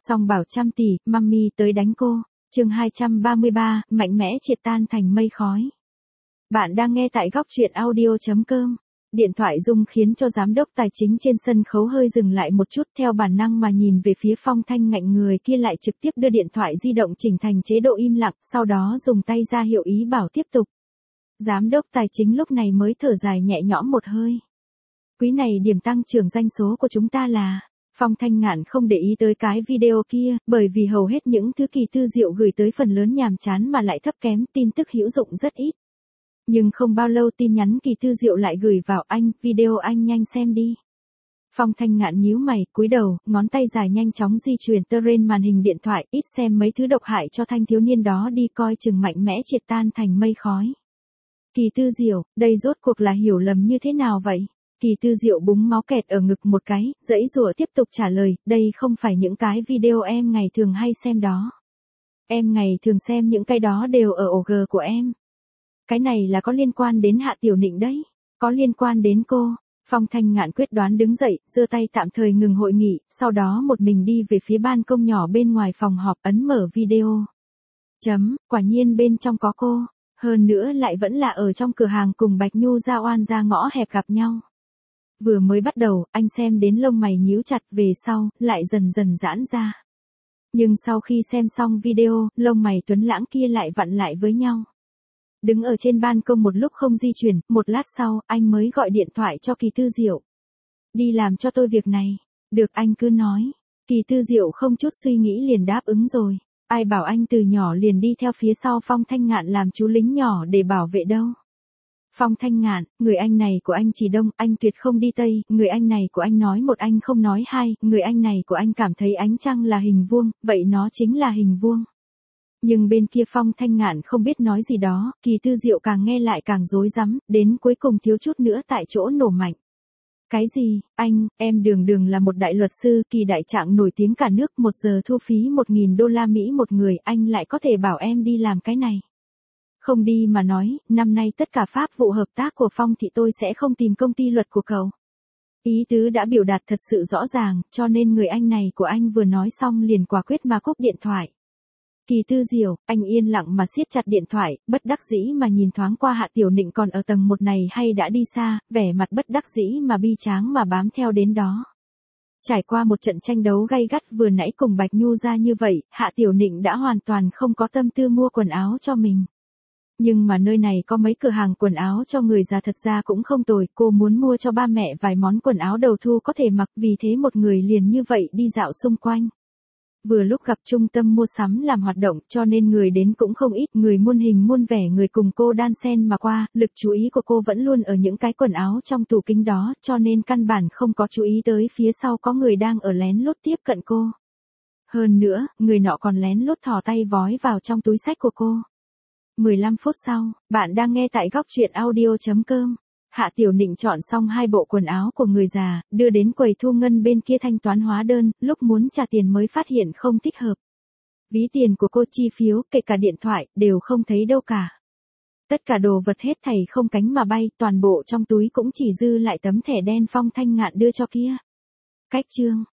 Song bảo trăm tỷ, mummy tới đánh cô. Chương 233, mạnh mẽ triệt tan thành mây khói. Bạn đang nghe tại góc truyện audio.com. Điện thoại rung khiến cho giám đốc tài chính trên sân khấu hơi dừng lại một chút, theo bản năng mà nhìn về phía Phong Thanh Ngạnh, người kia lại trực tiếp đưa điện thoại di động chỉnh thành chế độ im lặng, sau đó dùng tay ra hiệu ý bảo tiếp tục. Giám đốc tài chính lúc này mới thở dài nhẹ nhõm một hơi. Quý này điểm tăng trưởng doanh số của chúng ta là... Phong Thanh Ngạn không để ý tới cái video kia, bởi vì hầu hết những thứ Kỳ Tư Diệu gửi tới phần lớn nhàm chán mà lại thấp kém, tin tức hữu dụng rất ít. Nhưng không bao lâu tin nhắn Kỳ Tư Diệu lại gửi vào: anh, video anh nhanh xem đi. Phong Thanh Ngạn nhíu mày, cúi đầu, ngón tay dài nhanh chóng di chuyển trên màn hình điện thoại, ít xem mấy thứ độc hại cho thanh thiếu niên đó đi, coi chừng mạnh mẽ triệt tan thành mây khói. Kỳ Tư Diệu, đây rốt cuộc là hiểu lầm như thế nào vậy? Kỳ Tư Diệu búng máu kẹt ở ngực một cái, giãy giụa tiếp tục trả lời, đây không phải những cái video em ngày thường hay xem đó. Em ngày thường xem những cái đó đều ở ổ G của em. Cái này là có liên quan đến Hạ Tiểu Nịnh đấy, có liên quan đến cô. Phong Thanh Ngạn quyết đoán đứng dậy, giơ tay tạm thời ngừng hội nghị, sau đó một mình đi về phía ban công nhỏ bên ngoài phòng họp, ấn mở video. Quả nhiên bên trong có cô, hơn nữa lại vẫn là ở trong cửa hàng cùng Bạch Nhu ra oan ra ngõ hẹp gặp nhau. Vừa mới bắt đầu, anh xem đến lông mày nhíu chặt, về sau, lại dần dần giãn ra. Nhưng sau khi xem xong video, lông mày tuấn lãng kia lại vặn lại với nhau. Đứng ở trên ban công một lúc không di chuyển, một lát sau, anh mới gọi điện thoại cho Kỳ Tư Diệu. Đi làm cho tôi việc này. Được, anh cứ nói. Kỳ Tư Diệu không chút suy nghĩ liền đáp ứng rồi. Ai bảo anh từ nhỏ liền đi theo phía sau Phong Thanh Ngạn làm chú lính nhỏ để bảo vệ đâu. Phong Thanh Ngạn, người anh này của anh chỉ đông, anh tuyệt không đi tây, người anh này của anh nói một anh không nói hai, người anh này của anh cảm thấy ánh trăng là hình vuông, vậy nó chính là hình vuông. Nhưng bên kia Phong Thanh Ngạn không biết nói gì đó, Kỳ Tư Diệu càng nghe lại càng rối rắm, đến cuối cùng thiếu chút nữa tại chỗ nổ mạnh. Cái gì, anh, em đường là một đại luật sư, Kỳ đại trạng nổi tiếng cả nước, 1 giờ thu phí 1.000 đô la Mỹ một người, anh lại có thể bảo em đi làm cái này. Không đi mà nói, năm nay tất cả pháp vụ hợp tác của Phong thị tôi sẽ không tìm công ty luật của cậu. Ý tứ đã biểu đạt thật sự rõ ràng, cho nên người anh này của anh vừa nói xong liền quả quyết mà cúp điện thoại. Kỳ Tư Diệu, anh yên lặng mà siết chặt điện thoại, bất đắc dĩ mà nhìn thoáng qua Hạ Tiểu Nịnh còn ở tầng 1 này hay đã đi xa, vẻ mặt bất đắc dĩ mà bi tráng mà bám theo đến đó. Trải qua một trận tranh đấu gay gắt vừa nãy cùng Bạch Nhu ra như vậy, Hạ Tiểu Nịnh đã hoàn toàn không có tâm tư mua quần áo cho mình. Nhưng mà nơi này có mấy cửa hàng quần áo cho người già thật ra cũng không tồi, cô muốn mua cho ba mẹ vài món quần áo đầu thu có thể mặc, vì thế một người liền như vậy đi dạo xung quanh. Vừa lúc gặp trung tâm mua sắm làm hoạt động cho nên người đến cũng không ít, người muôn hình muôn vẻ người cùng cô đan xen mà qua, lực chú ý của cô vẫn luôn ở những cái quần áo trong tủ kính đó, cho nên căn bản không có chú ý tới phía sau có người đang ở lén lút tiếp cận cô. Hơn nữa, người nọ còn lén lút thò tay vói vào trong túi xách của cô. 15 phút sau, bạn đang nghe tại góc truyện audio.com. Hạ Tiểu Nịnh chọn xong 2 bộ quần áo của người già, đưa đến quầy thu ngân bên kia thanh toán hóa đơn, lúc muốn trả tiền mới phát hiện không thích hợp. Ví tiền của cô, chi phiếu, kể cả điện thoại, đều không thấy đâu cả. Tất cả đồ vật hết thảy không cánh mà bay, toàn bộ trong túi cũng chỉ dư lại tấm thẻ đen Phong Thanh Ngạn đưa cho kia. Cách chương,